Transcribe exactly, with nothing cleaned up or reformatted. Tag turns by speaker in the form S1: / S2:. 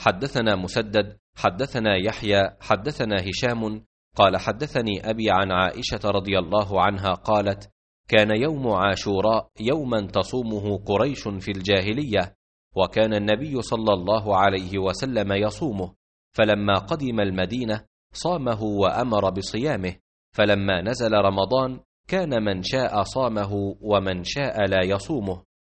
S1: حدثنا مسدد حدثنا يحيى حدثنا هشام قال حدثني أبي عن عائشة رضي الله عنها قالت: كان يوم عاشوراء يوما تصومه قريش في الجاهلية، وكان النبي صلى الله عليه وسلم يصومه، فلما قدم المدينة صامه وأمر بصيامه، فلما نزل رمضان كان من شاء صامه ومن شاء لا يصومه،